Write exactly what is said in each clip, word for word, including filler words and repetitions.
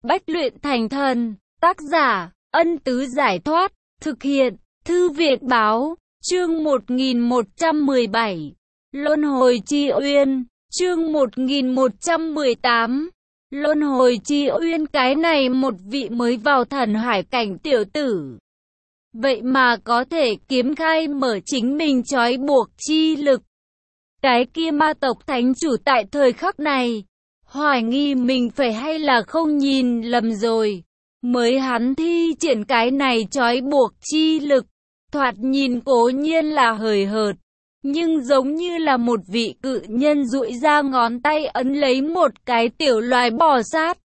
Bách luyện thành thần. Tác giả, Ân Tứ Giải Thoát. Thực hiện, Thư viện Báo. Chương một nghìn một trăm mười bảy. Luân hồi chi uyên. Chương một nghìn một trăm mười tám. Luân hồi chi uyên. Cái này một vị mới vào thần hải cảnh tiểu tử, vậy mà có thể kiếm khai mở chính mình trói buộc chi lực. Cái kia ma tộc thánh chủ tại thời khắc này hoài nghi mình phải hay là không nhìn lầm rồi. Mới hắn thi triển cái này trói buộc chi lực, thoạt nhìn cố nhiên là hời hợt, nhưng giống như là một vị cự nhân duỗi ra ngón tay ấn lấy một cái tiểu loài bò sát.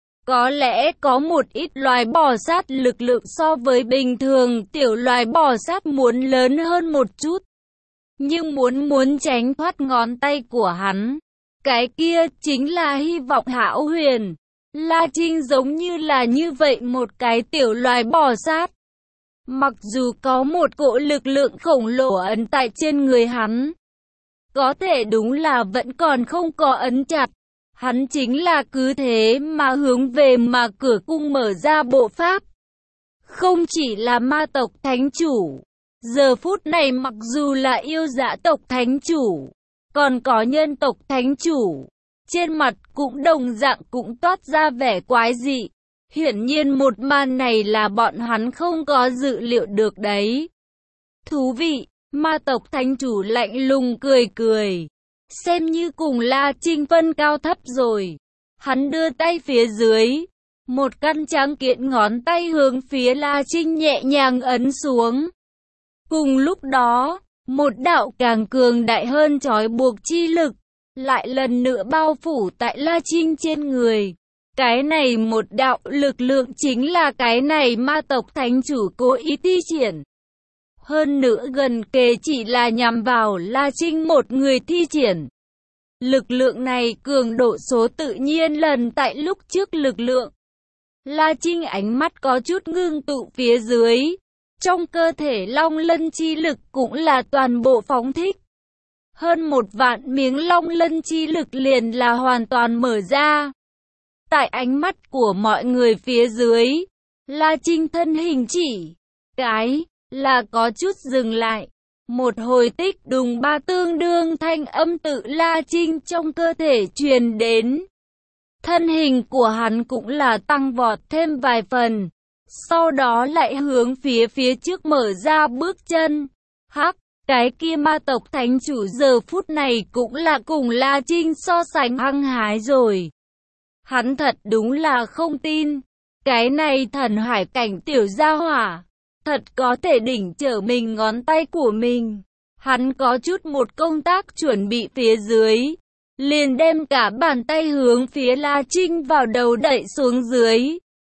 Có lẽ có một ít loài bò sát lực lượng so với bình thường tiểu loài bò sát muốn lớn hơn một chút, nhưng muốn muốn tránh thoát ngón tay của hắn, cái kia chính là hy vọng hão huyền. La Trinh giống như là như vậy một cái tiểu loài bò sát. Mặc dù có một cỗ lực lượng khổng lồ ấn tại trên người hắn, có thể đúng là vẫn còn không có ấn chặt. Hắn chính là cứ thế mà hướng về mà cửa cung mở ra bộ pháp. Không chỉ là ma tộc thánh chủ, giờ phút này mặc dù là yêu dã tộc thánh chủ, còn có nhân tộc thánh chủ, trên mặt cũng đồng dạng cũng toát ra vẻ quái dị. Hiển nhiên một màn này là bọn hắn không có dự liệu được đấy. Thú vị, ma tộc thánh chủ lạnh lùng cười cười, xem như cùng La Trinh phân cao thấp rồi. Hắn đưa tay phía dưới, một căn tráng kiện ngón tay hướng phía La Trinh nhẹ nhàng ấn xuống. Cùng lúc đó, một đạo càng cường đại hơn trói buộc chi lực lại lần nữa bao phủ tại La Trinh trên người. Cái này một đạo lực lượng chính là cái này ma tộc thánh chủ cố ý thi triển. Hơn nữa gần kề chỉ là nhằm vào La Trinh một người thi triển. Lực lượng này cường độ số tự nhiên lần tại lúc trước lực lượng. La Trinh ánh mắt có chút ngưng tụ phía dưới. Trong cơ thể long lân chi lực cũng là toàn bộ phóng thích. Hơn một vạn miếng long lân chi lực liền là hoàn toàn mở ra. Tại ánh mắt của mọi người phía dưới, La Trinh thân hình chỉ cái là có chút dừng lại. Một hồi tích đùng ba tương đương thanh âm tự La Trinh trong cơ thể truyền đến. Thân hình của hắn cũng là tăng vọt thêm vài phần. Sau đó lại hướng phía phía trước mở ra bước chân. Hắc, cái kia ma tộc thánh chủ giờ phút này cũng là cùng La Trinh so sánh hăng hái rồi. Hắn thật đúng là không tin. Cái này thần hải cảnh tiểu gia hỏa thật có thể đỉnh trở mình ngón tay của mình. Hắn có chút một công tác chuẩn bị phía dưới, liền đem cả bàn tay hướng phía La Trinh vào đầu đẩy xuống dưới.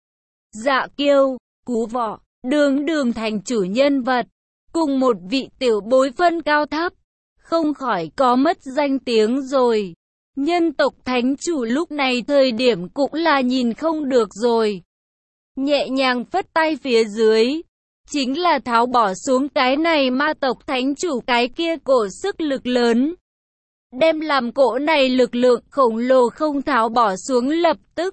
Dạ Kiêu, Cú Vọ, đường đường thành chủ nhân vật, cùng một vị tiểu bối phân cao thấp, không khỏi có mất danh tiếng rồi. Nhân tộc thánh chủ lúc này thời điểm cũng là nhìn không được rồi. Nhẹ nhàng phất tay phía dưới, chính là tháo bỏ xuống cái này ma tộc thánh chủ cái kia cổ sức lực lớn. Đem làm cỗ này lực lượng khổng lồ không tháo bỏ xuống lập tức.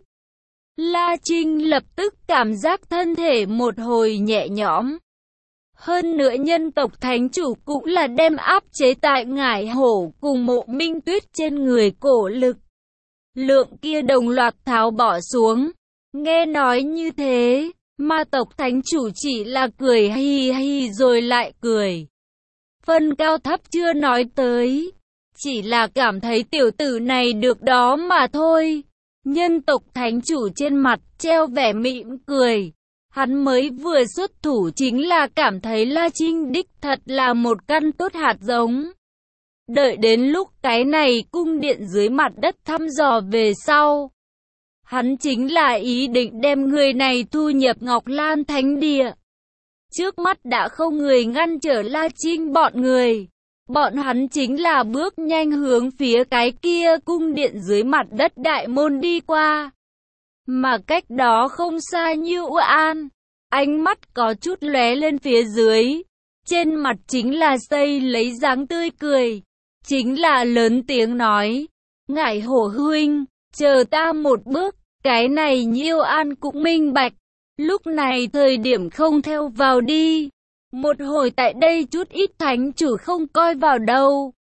La Trinh lập tức cảm giác thân thể một hồi nhẹ nhõm. Hơn nữa nhân tộc thánh chủ cũng là đem áp chế tại ngải hổ cùng Mộ Minh Tuyết trên người cổ lực lượng kia đồng loạt tháo bỏ xuống. Nghe nói như thế, ma tộc thánh chủ chỉ là cười hi hi rồi lại cười. Phân cao thấp chưa nói tới, chỉ là cảm thấy tiểu tử này được đó mà thôi. Nhân tộc thánh chủ trên mặt treo vẻ mỉm cười. Hắn mới vừa xuất thủ chính là cảm thấy La Trinh đích thật là một căn tốt hạt giống. Đợi đến lúc cái này cung điện dưới mặt đất thăm dò về sau, hắn chính là ý định đem người này thu nhập Ngọc Lan Thánh Địa. Trước mắt đã không người ngăn trở La Trinh bọn người. Bọn hắn chính là bước nhanh hướng phía cái kia cung điện dưới mặt đất đại môn đi qua. Mà cách đó không xa như U An, ánh mắt có chút lóe lên phía dưới. Trên mặt chính là xây lấy dáng tươi cười. Chính là lớn tiếng nói, Ngải Hổ huynh, chờ ta một bước. Cái này Nhiêu An cũng minh bạch. Lúc này thời điểm không theo vào đi. Một hồi tại đây chút ít thánh chủ không coi vào đâu.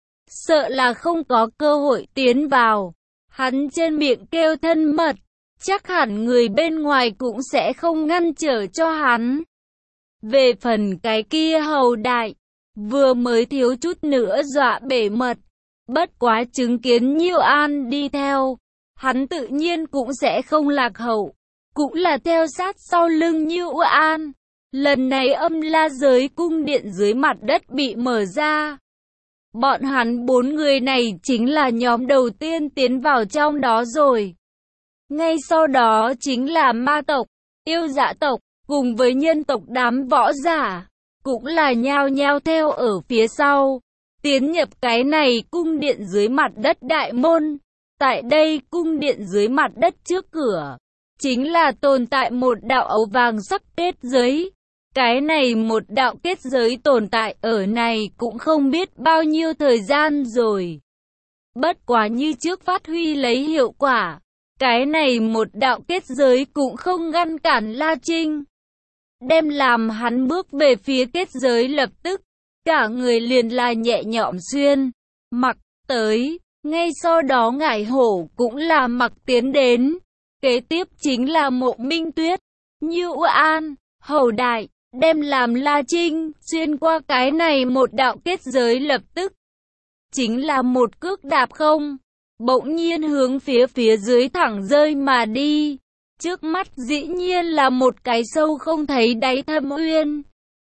Sợ là không có cơ hội tiến vào. Hắn trên miệng kêu thân mật. Chắc hẳn người bên ngoài cũng sẽ không ngăn trở cho hắn. Về phần cái kia hầu đại, vừa mới thiếu chút nữa dọa bể mật. Bất quá chứng kiến Nhiêu An đi theo, hắn tự nhiên cũng sẽ không lạc hậu. Cũng là theo sát sau lưng Nhiêu An. Lần này Âm La giới cung điện dưới mặt đất bị mở ra. Bọn hắn bốn người này chính là nhóm đầu tiên tiến vào trong đó rồi. Ngay sau đó chính là ma tộc, yêu dã tộc, cùng với nhân tộc đám võ giả, cũng là nhao nhao theo ở phía sau, tiến nhập cái này cung điện dưới mặt đất đại môn. Tại đây cung điện dưới mặt đất trước cửa, chính là tồn tại một đạo ấu vàng sắc kết giới. Cái này một đạo kết giới tồn tại ở này cũng không biết bao nhiêu thời gian rồi. Bất quá như trước phát huy lấy hiệu quả. Cái này một đạo kết giới cũng không ngăn cản La Trinh. Đem làm hắn bước về phía kết giới lập tức, cả người liền là nhẹ nhõm xuyên, mặc tới. Ngay sau đó Ngải Hổ cũng là mặc tiến đến. Kế tiếp chính là Mộ Minh Tuyết, Nhiêu An, Hầu Đại. Đem làm La Trinh xuyên qua cái này một đạo kết giới lập tức. Chính là một cước đạp không. Bỗng nhiên hướng phía phía dưới thẳng rơi mà đi. Trước mắt dĩ nhiên là một cái sâu không thấy đáy thâm uyên.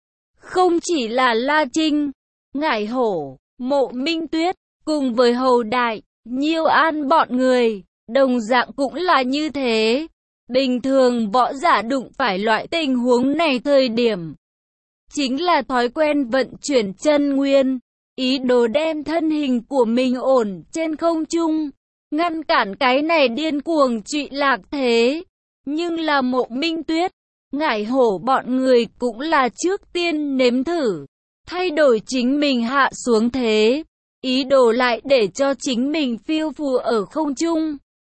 Không chỉ là La Trinh, Ngải Hổ, Mộ Minh Tuyết, cùng với Hầu Đại, Nhiêu An bọn người, đồng dạng cũng là như thế. Bình thường võ giả đụng phải loại tình huống này thời điểm, chính là thói quen vận chuyển chân nguyên, ý đồ đem thân hình của mình ổn trên không trung, ngăn cản cái này điên cuồng trụy lạc thế. Nhưng là Mộ Minh Tuyết, Ngải Hổ bọn người cũng là trước tiên nếm thử, thay đổi chính mình hạ xuống thế, ý đồ lại để cho chính mình phiêu phù ở không trung.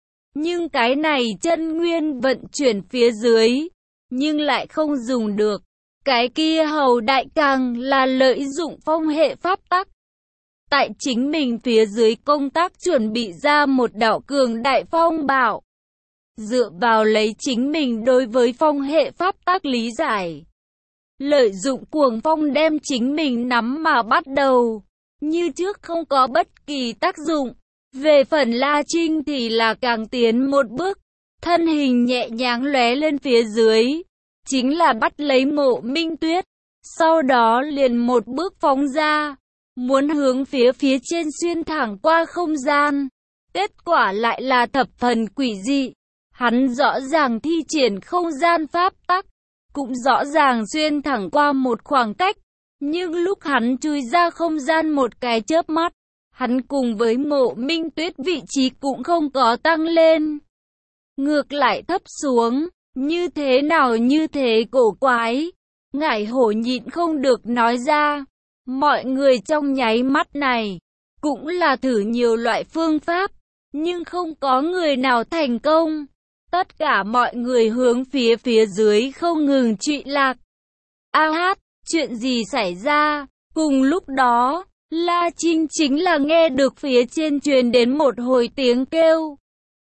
Nhưng cái này chân nguyên vận chuyển phía dưới, nhưng lại không dùng được. Cái kia Hầu Đại càng là lợi dụng phong hệ pháp tắc. Tại chính mình phía dưới công tác chuẩn bị ra một đạo cường đại phong bạo. Dựa vào lấy chính mình đối với phong hệ pháp tắc lý giải. Lợi dụng cuồng phong đem chính mình nắm mà bắt đầu. Như trước không có bất kỳ tác dụng. Về phần La Trinh thì là càng tiến một bước, thân hình nhẹ nhàng lóe lên phía dưới, chính là bắt lấy Mộ Minh Tuyết, sau đó liền một bước phóng ra, muốn hướng phía phía trên xuyên thẳng qua không gian. Kết quả lại là thập phần quỷ dị, hắn rõ ràng thi triển không gian pháp tắc, cũng rõ ràng xuyên thẳng qua một khoảng cách, nhưng lúc hắn chui ra không gian một cái chớp mắt, hắn cùng với Mộ Minh Tuyết vị trí cũng không có tăng lên. Ngược lại thấp xuống, như thế nào như thế cổ quái. Ngải Hổ nhịn không được nói ra. Mọi người trong nháy mắt này, cũng là thử nhiều loại phương pháp, nhưng không có người nào thành công. Tất cả mọi người hướng phía phía dưới không ngừng trụy lạc. A hát, chuyện gì xảy ra? Cùng lúc đó, La Trinh chính là nghe được phía trên truyền đến một hồi tiếng kêu.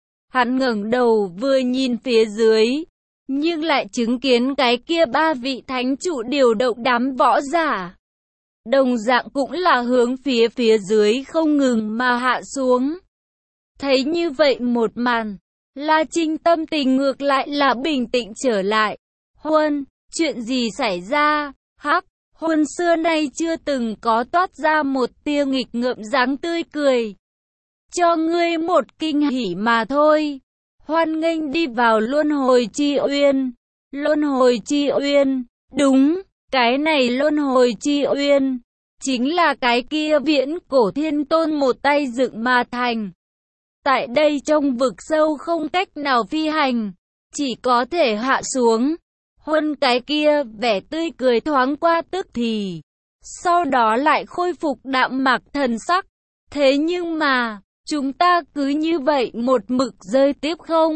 Hắn ngẩng đầu vừa nhìn phía dưới, nhưng lại chứng kiến cái kia ba vị thánh chủ điều động đám võ giả. Đồng dạng cũng là hướng phía phía dưới không ngừng mà hạ xuống. Thấy như vậy một màn, La Trinh tâm tình ngược lại là bình tĩnh trở lại. Huân, chuyện gì xảy ra? Hắc, Huân xưa nay chưa từng có toát ra một tia nghịch ngợm dáng tươi cười. Cho ngươi một kinh hỉ mà thôi. Hoan nghênh đi vào luân hồi chi uyên. Luân hồi chi uyên, đúng, cái này luân hồi chi uyên, chính là cái kia viễn cổ thiên tôn một tay dựng mà thành. Tại đây trong vực sâu không cách nào phi hành, chỉ có thể hạ xuống. Huân cái kia vẻ tươi cười thoáng qua tức thì, sau đó lại khôi phục đạm mạc thần sắc. Thế nhưng mà, chúng ta cứ như vậy một mực rơi tiếp không?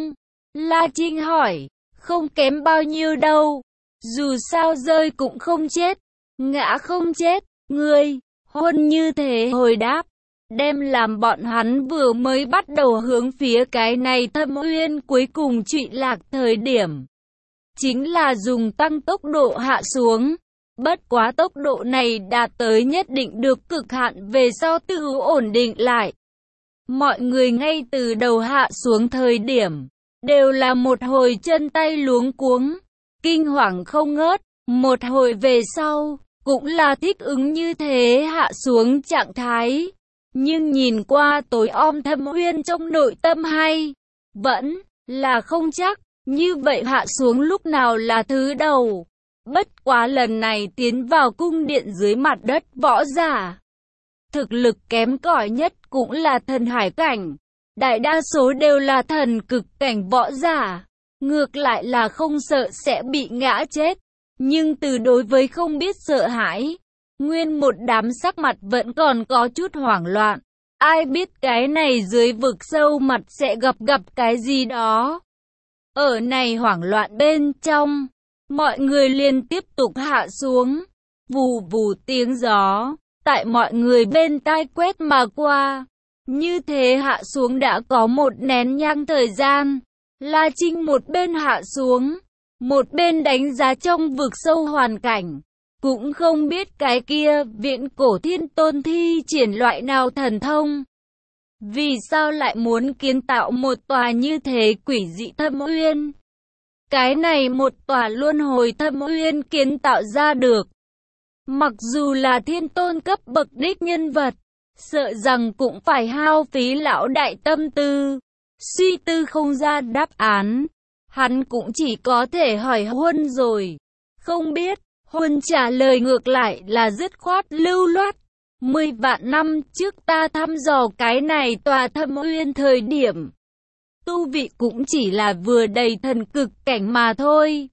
La Trinh hỏi, không kém bao nhiêu đâu. Dù sao rơi cũng không chết, ngã không chết, ngươi. Huân như thế hồi đáp, đem làm bọn hắn vừa mới bắt đầu hướng phía cái này Thâm Uyên cuối cùng trụy lạc thời điểm. Chính là dùng tăng tốc độ hạ xuống. Bất quá tốc độ này đạt tới nhất định được cực hạn về sau tự ổn định lại. Mọi người ngay từ đầu hạ xuống thời điểm, đều là một hồi chân tay luống cuống, kinh hoàng không ngớt. Một hồi về sau, cũng là thích ứng như thế hạ xuống trạng thái. Nhưng nhìn qua tối om Thâm Uyên trong nội tâm hay, vẫn là không chắc, như vậy hạ xuống lúc nào là thứ đầu. Bất quá lần này tiến vào cung điện dưới mặt đất võ giả. Thực lực kém cỏi nhất cũng là thần hải cảnh. Đại đa số đều là thần cực cảnh võ giả. Ngược lại là không sợ sẽ bị ngã chết. Nhưng từ đối với không biết sợ hãi, nguyên một đám sắc mặt vẫn còn có chút hoảng loạn. Ai biết cái này dưới vực sâu mặt sẽ gặp gặp cái gì đó. Ở này hoảng loạn bên trong, mọi người liền tiếp tục hạ xuống. Vù vù tiếng gió, tại mọi người bên tai quét mà qua. Như thế hạ xuống đã có một nén nhang thời gian. La Trinh một bên hạ xuống, một bên đánh giá trong vực sâu hoàn cảnh. Cũng không biết cái kia Viễn Cổ Thiên Tôn thi triển loại nào thần thông. Vì sao lại muốn kiến tạo một tòa như thế quỷ dị Thâm Uyên? Cái này một tòa luân hồi Thâm Uyên kiến tạo ra được. Mặc dù là thiên tôn cấp bậc đích nhân vật, sợ rằng cũng phải hao phí lão đại tâm tư, suy tư không ra đáp án. Hắn cũng chỉ có thể hỏi Huân rồi. Không biết, Huân trả lời ngược lại là dứt khoát lưu loát. Mười vạn năm trước ta thăm dò cái này tòa Thâm Uyên thời điểm. Tu vị cũng chỉ là vừa đầy thần cực cảnh mà thôi.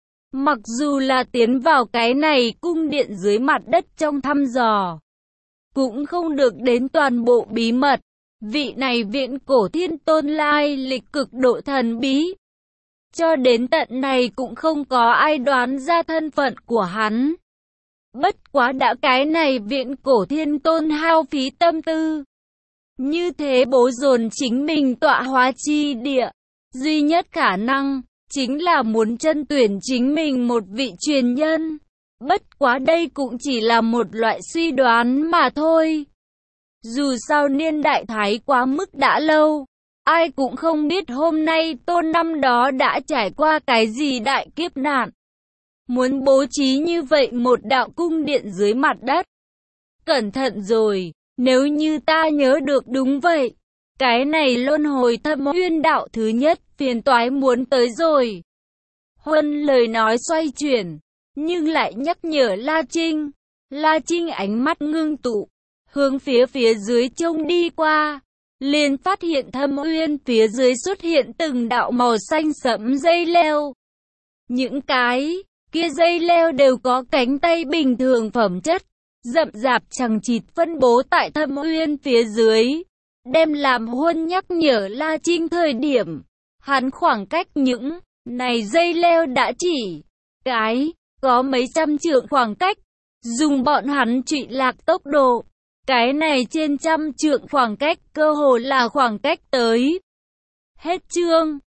Mặc dù là tiến vào cái này cung điện dưới mặt đất trong thăm dò, cũng không được đến toàn bộ bí mật. Vị này Viễn Cổ Thiên Tôn lai lịch cực độ thần bí. Cho đến tận này cũng không có ai đoán ra thân phận của hắn. Bất quá đã cái này Viễn Cổ Thiên Tôn hao phí tâm tư. Như thế bố dồn chính mình tọa hóa chi địa. Duy nhất khả năng, chính là muốn chân tuyển chính mình một vị truyền nhân. Bất quá đây cũng chỉ là một loại suy đoán mà thôi. Dù sao niên đại thái quá mức đã lâu. Ai cũng không biết hôm nay Tôn năm đó đã trải qua cái gì đại kiếp nạn. Muốn bố trí như vậy một đạo cung điện dưới mặt đất. Cẩn thận rồi, nếu như ta nhớ được đúng vậy. Cái này luân hồi Thâm Uyên đạo thứ nhất phiền toái muốn tới rồi. Huân lời nói xoay chuyển, nhưng lại nhắc nhở La Trinh. La Trinh ánh mắt ngưng tụ, hướng phía phía dưới trông đi qua. Liền phát hiện Thâm Uyên phía dưới xuất hiện từng đạo màu xanh sẫm dây leo. Những cái kia dây leo đều có cánh tay bình thường phẩm chất, rậm rạp chằng chịt phân bố tại Thâm Uyên phía dưới. Đem làm Huân nhắc nhở La Trinh thời điểm, hắn khoảng cách những này dây leo đã chỉ cái có mấy trăm trượng khoảng cách, dùng bọn hắn trụy lạc tốc độ. Cái này trên trăm trượng khoảng cách cơ hồ là khoảng cách tới. Hết chương.